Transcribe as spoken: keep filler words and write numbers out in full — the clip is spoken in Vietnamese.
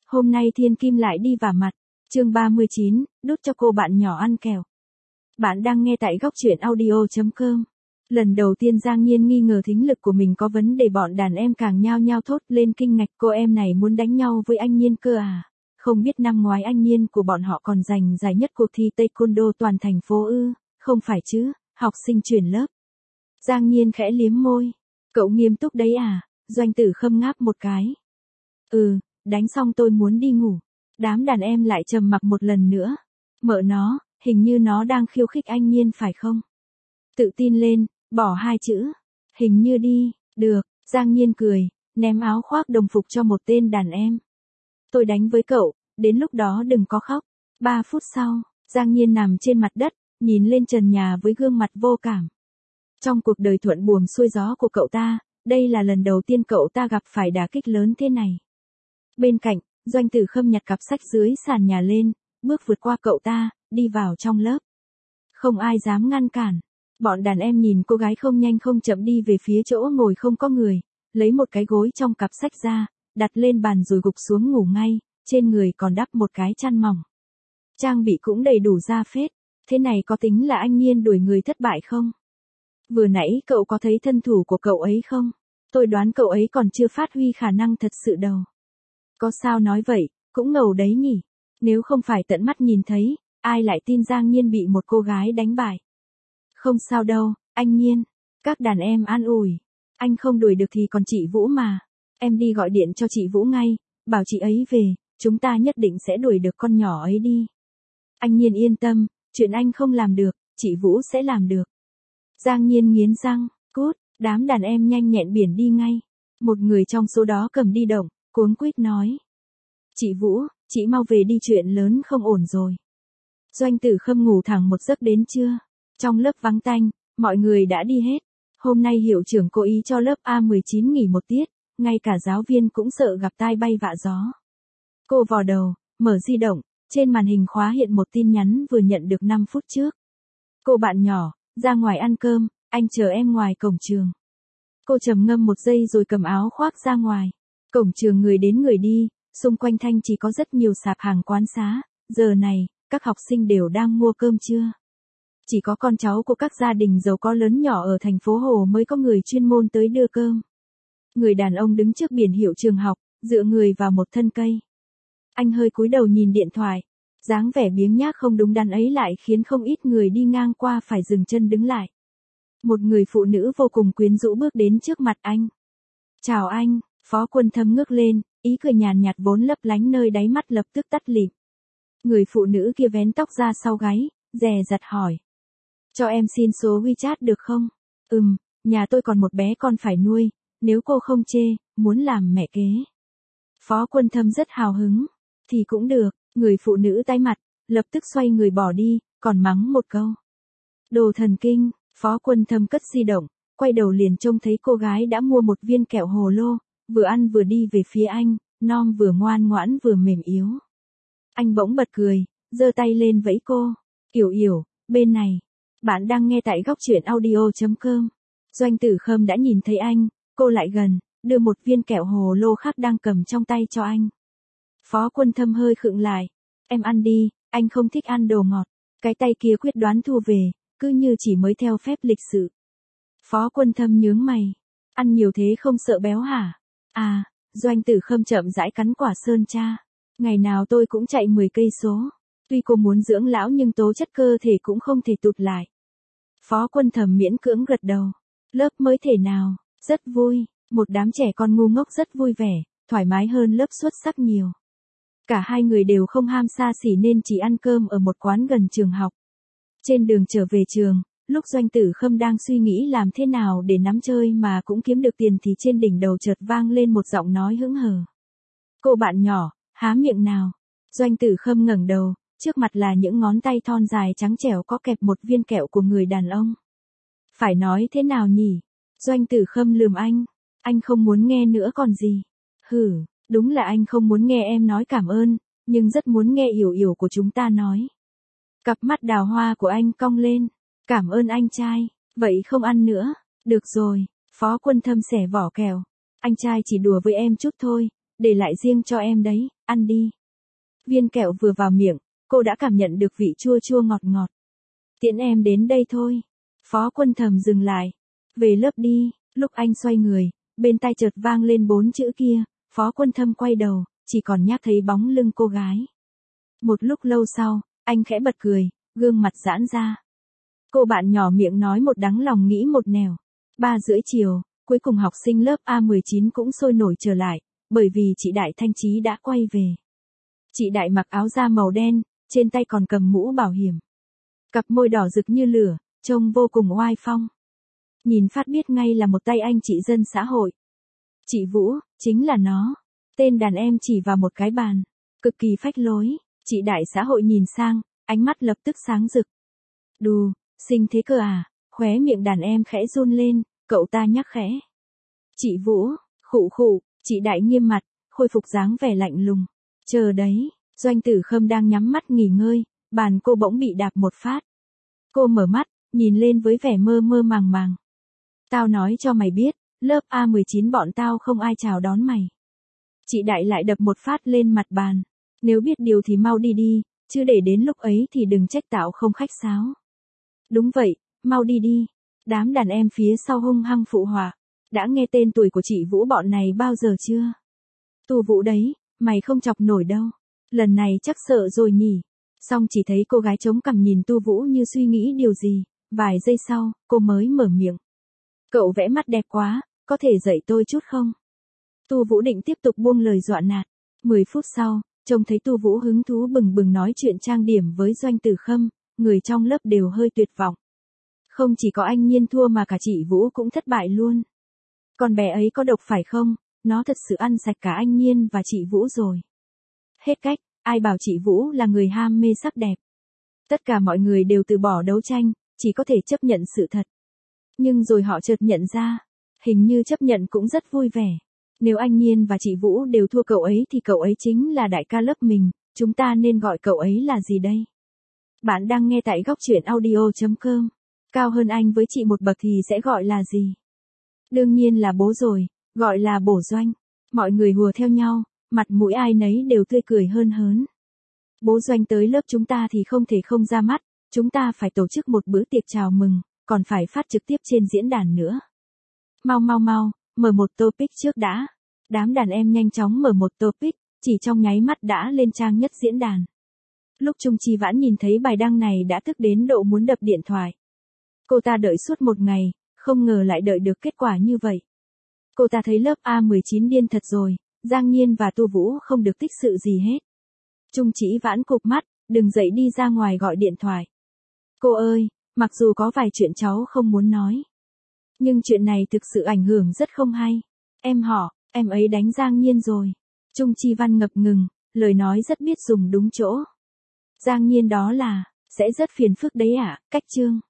Hôm nay Thiên Kim lại đi vả mặt. Chương ba mươi chín, đút cho cô bạn nhỏ ăn kẹo. Bạn đang nghe tại góc truyện audio chấm com. Lần đầu tiên Giang Nhiên nghi ngờ thính lực của mình có vấn đề, bọn đàn em càng nhao nhao thốt lên kinh ngạc, cô em này muốn đánh nhau với anh Nhiên cơ à? Không biết năm ngoái anh Nhiên của bọn họ còn giành giải nhất cuộc thi taekwondo toàn thành phố ư? Không phải chứ, học sinh chuyển lớp. Giang Nhiên khẽ liếm môi. Cậu nghiêm túc đấy à? Doanh Tử Khâm ngáp một cái. Ừ, đánh xong tôi muốn đi ngủ. Đám đàn em lại trầm mặc một lần nữa. Mợ nó, hình như nó đang khiêu khích anh Nhiên phải không? Tự tin lên, bỏ hai chữ. Hình như đi, được, Giang Nhiên cười, ném áo khoác đồng phục cho một tên đàn em. Tôi đánh với cậu, đến lúc đó đừng có khóc. Ba phút sau, Giang Nhiên nằm trên mặt đất, nhìn lên trần nhà với gương mặt vô cảm. Trong cuộc đời thuận buồm xuôi gió của cậu ta, đây là lần đầu tiên cậu ta gặp phải đả kích lớn thế này. Bên cạnh, Doanh Tử Khâm nhặt cặp sách dưới sàn nhà lên, bước vượt qua cậu ta, đi vào trong lớp. Không ai dám ngăn cản. Bọn đàn em nhìn cô gái không nhanh không chậm đi về phía chỗ ngồi không có người, lấy một cái gối trong cặp sách ra, đặt lên bàn rồi gục xuống ngủ ngay, trên người còn đắp một cái chăn mỏng. Trang bị cũng đầy đủ da phết, thế này có tính là anh Nhiên đuổi người thất bại không? Vừa nãy cậu có thấy thân thủ của cậu ấy không? Tôi đoán cậu ấy còn chưa phát huy khả năng thật sự đâu. Có sao nói vậy, cũng ngầu đấy nhỉ. Nếu không phải tận mắt nhìn thấy, ai lại tin Giang Nhiên bị một cô gái đánh bại. Không sao đâu, anh Nhiên. Các đàn em an ủi. Anh không đuổi được thì còn chị Vũ mà. Em đi gọi điện cho chị Vũ ngay, bảo chị ấy về, chúng ta nhất định sẽ đuổi được con nhỏ ấy đi. Anh Nhiên yên tâm, chuyện anh không làm được, chị Vũ sẽ làm được. Giang Nhiên nghiến răng, cút, đám đàn em nhanh nhẹn biển đi ngay. Một người trong số đó cầm đi động, cuống quýt nói. Chị Vũ, chị mau về đi, chuyện lớn không ổn rồi. Doanh Tử Khâm ngủ thẳng một giấc đến trưa. Trong lớp vắng tanh, mọi người đã đi hết. Hôm nay hiệu trưởng cố ý cho lớp A mười chín nghỉ một tiết, ngay cả giáo viên cũng sợ gặp tai bay vạ gió. Cô vò đầu, mở di động, trên màn hình khóa hiện một tin nhắn vừa nhận được năm phút trước. Cô bạn nhỏ, ra ngoài ăn cơm, anh chờ em ngoài cổng trường. Cô trầm ngâm một giây rồi cầm áo khoác ra ngoài. Cổng trường người đến người đi, xung quanh Thanh chỉ có rất nhiều sạp hàng quán xá, giờ này, các học sinh đều đang mua cơm trưa. Chỉ có con cháu của các gia đình giàu có lớn nhỏ ở thành phố Hồ mới có người chuyên môn tới đưa cơm. Người đàn ông đứng trước biển hiệu trường học, dựa người vào một thân cây. Anh hơi cúi đầu nhìn điện thoại. Dáng vẻ biếng nhác không đúng đắn ấy lại khiến không ít người đi ngang qua phải dừng chân đứng lại. Một người phụ nữ vô cùng quyến rũ bước đến trước mặt anh. Chào anh, Phó Quân Thâm ngước lên, ý cười nhàn nhạt vốn lấp lánh nơi đáy mắt lập tức tắt lịm. Người phụ nữ kia vén tóc ra sau gáy, dè dặt hỏi. Cho em xin số WeChat được không? Ừm, nhà tôi còn một bé con phải nuôi, nếu cô không chê, muốn làm mẹ kế. Phó Quân Thâm rất hào hứng. Thì cũng được, người phụ nữ tái mặt, lập tức xoay người bỏ đi, còn mắng một câu. Đồ thần kinh, Phó Quân Thâm cất di động, quay đầu liền trông thấy cô gái đã mua một viên kẹo hồ lô, vừa ăn vừa đi về phía anh, non vừa ngoan ngoãn vừa mềm yếu. Anh bỗng bật cười, giơ tay lên vẫy cô. Yểu Yểu, bên này. Bạn đang nghe tại góc truyện audio chấm com. Doanh Tử Khâm đã nhìn thấy anh, cô lại gần, đưa một viên kẹo hồ lô khác đang cầm trong tay cho anh. Phó Quân Thâm hơi khựng lại. Em ăn đi, anh không thích ăn đồ ngọt. Cái tay kia quyết đoán thu về, cứ như chỉ mới theo phép lịch sự. Phó Quân Thâm nhướng mày. Ăn nhiều thế không sợ béo hả? À, Doanh Tử Khâm chậm rãi cắn quả sơn tra. Ngày nào tôi cũng chạy mười cây số. Tuy cô muốn dưỡng lão nhưng tố chất cơ thể cũng không thể tụt lại. Phó Quân Thâm miễn cưỡng gật đầu. Lớp mới thể nào? Rất vui. Một đám trẻ con ngu ngốc rất vui vẻ, thoải mái hơn lớp xuất sắc nhiều. Cả hai người đều không ham xa xỉ nên chỉ ăn cơm ở một quán gần trường học. Trên đường trở về trường, lúc Doanh Tử Khâm đang suy nghĩ làm thế nào để nắm chơi mà cũng kiếm được tiền thì trên đỉnh đầu chợt vang lên một giọng nói hững hờ. Cô bạn nhỏ, há miệng nào. Doanh Tử Khâm ngẩng đầu, trước mặt là những ngón tay thon dài trắng trẻo có kẹp một viên kẹo của người đàn ông. Phải nói thế nào nhỉ? Doanh Tử Khâm lườm anh. Anh không muốn nghe nữa còn gì. Hử, đúng là anh không muốn nghe em nói cảm ơn, nhưng rất muốn nghe Yểu Yểu của chúng ta nói. Cặp mắt đào hoa của anh cong lên. Cảm ơn anh trai, vậy không ăn nữa. Được rồi, Phó Quân Thâm xẻ vỏ kẹo. Anh trai chỉ đùa với em chút thôi, để lại riêng cho em đấy, ăn đi. Viên kẹo vừa vào miệng, cô đã cảm nhận được vị chua chua ngọt ngọt. Tiễn em đến đây thôi. Phó Quân Thầm dừng lại. Về lớp đi. Lúc anh xoay người, bên tai chợt vang lên bốn chữ kia. Phó Quân Thâm quay đầu, chỉ còn nhác thấy bóng lưng cô gái. Một lúc lâu sau, anh khẽ bật cười, gương mặt giãn ra. Cô bạn nhỏ miệng nói một đắng lòng nghĩ một nẻo. Ba rưỡi chiều, cuối cùng học sinh lớp A mười chín cũng sôi nổi trở lại, bởi vì chị Đại Thanh Trí đã quay về. Chị Đại mặc áo da màu đen, trên tay còn cầm mũ bảo hiểm. Cặp môi đỏ rực như lửa, trông vô cùng oai phong. Nhìn phát biết ngay là một tay anh chị dân xã hội. Chị Vũ, chính là nó. Tên đàn em chỉ vào một cái bàn. Cực kỳ phách lối. Chị Đại xã hội nhìn sang, ánh mắt lập tức sáng rực. Đù, xinh thế cơ à, khóe miệng đàn em khẽ run lên, cậu ta nhắc khẽ. Chị Vũ, khụ khụ, chị Đại nghiêm mặt, khôi phục dáng vẻ lạnh lùng. Chờ đấy, Doanh Tử Khâm đang nhắm mắt nghỉ ngơi, bàn cô bỗng bị đạp một phát. Cô mở mắt, nhìn lên với vẻ mơ mơ màng màng. Tao nói cho mày biết, lớp A mười chín bọn tao không ai chào đón mày. Chị Đại lại đập một phát lên mặt bàn. Nếu biết điều thì mau đi đi, chứ để đến lúc ấy thì đừng trách tạo không khách sáo. Đúng vậy, mau đi đi. Đám đàn em phía sau hung hăng phụ họa. Đã nghe tên tuổi của chị Vũ bọn này bao giờ chưa? Tu Vũ đấy, mày không chọc nổi đâu. Lần này chắc sợ rồi nhỉ. Xong chỉ thấy cô gái chống cằm nhìn Tu Vũ như suy nghĩ điều gì. Vài giây sau, cô mới mở miệng. Cậu vẽ mắt đẹp quá, có thể dạy tôi chút không? Tu Vũ định tiếp tục buông lời dọa nạt. Mười phút sau, trông thấy Tu Vũ hứng thú bừng bừng nói chuyện trang điểm với Doanh Tử Khâm, người trong lớp đều hơi tuyệt vọng. Không chỉ có anh Nhiên thua mà cả chị Vũ cũng thất bại luôn. Con bé ấy có độc phải không? Nó thật sự ăn sạch cả anh Nhiên và chị Vũ rồi. Hết cách, ai bảo chị Vũ là người ham mê sắc đẹp. Tất cả mọi người đều từ bỏ đấu tranh, chỉ có thể chấp nhận sự thật. Nhưng rồi họ chợt nhận ra, hình như chấp nhận cũng rất vui vẻ. Nếu anh Nhiên và chị Vũ đều thua cậu ấy thì cậu ấy chính là đại ca lớp mình, chúng ta nên gọi cậu ấy là gì đây? Bạn đang nghe tại góc truyện audio chấm com. Cao hơn anh với chị một bậc thì sẽ gọi là gì? Đương nhiên là bố rồi, gọi là bổ Doanh. Mọi người hùa theo nhau, mặt mũi ai nấy đều tươi cười hơn hớn. Bố Doanh tới lớp chúng ta thì không thể không ra mắt, chúng ta phải tổ chức một bữa tiệc chào mừng, còn phải phát trực tiếp trên diễn đàn nữa. Mau mau mau, mở một topic trước đã. Đám đàn em nhanh chóng mở một topic, chỉ trong nháy mắt đã lên trang nhất diễn đàn. Lúc Trung Chi Vãn nhìn thấy bài đăng này đã tức đến độ muốn đập điện thoại. Cô ta đợi suốt một ngày, không ngờ lại đợi được kết quả như vậy. Cô ta thấy lớp A mười chín điên thật rồi, Giang Nhiên và Tu Vũ không được tích sự gì hết. Trung Chi Vãn cụp mắt, đừng dậy đi ra ngoài gọi điện thoại. Cô ơi, mặc dù có vài chuyện cháu không muốn nói. Nhưng chuyện này thực sự ảnh hưởng rất không hay. Em họ, em ấy đánh Giang Nhiên rồi. Trung Chi Văn ngập ngừng, lời nói rất biết dùng đúng chỗ. Giang Nhiên đó là, sẽ rất phiền phức đấy ạ, à, cách chương.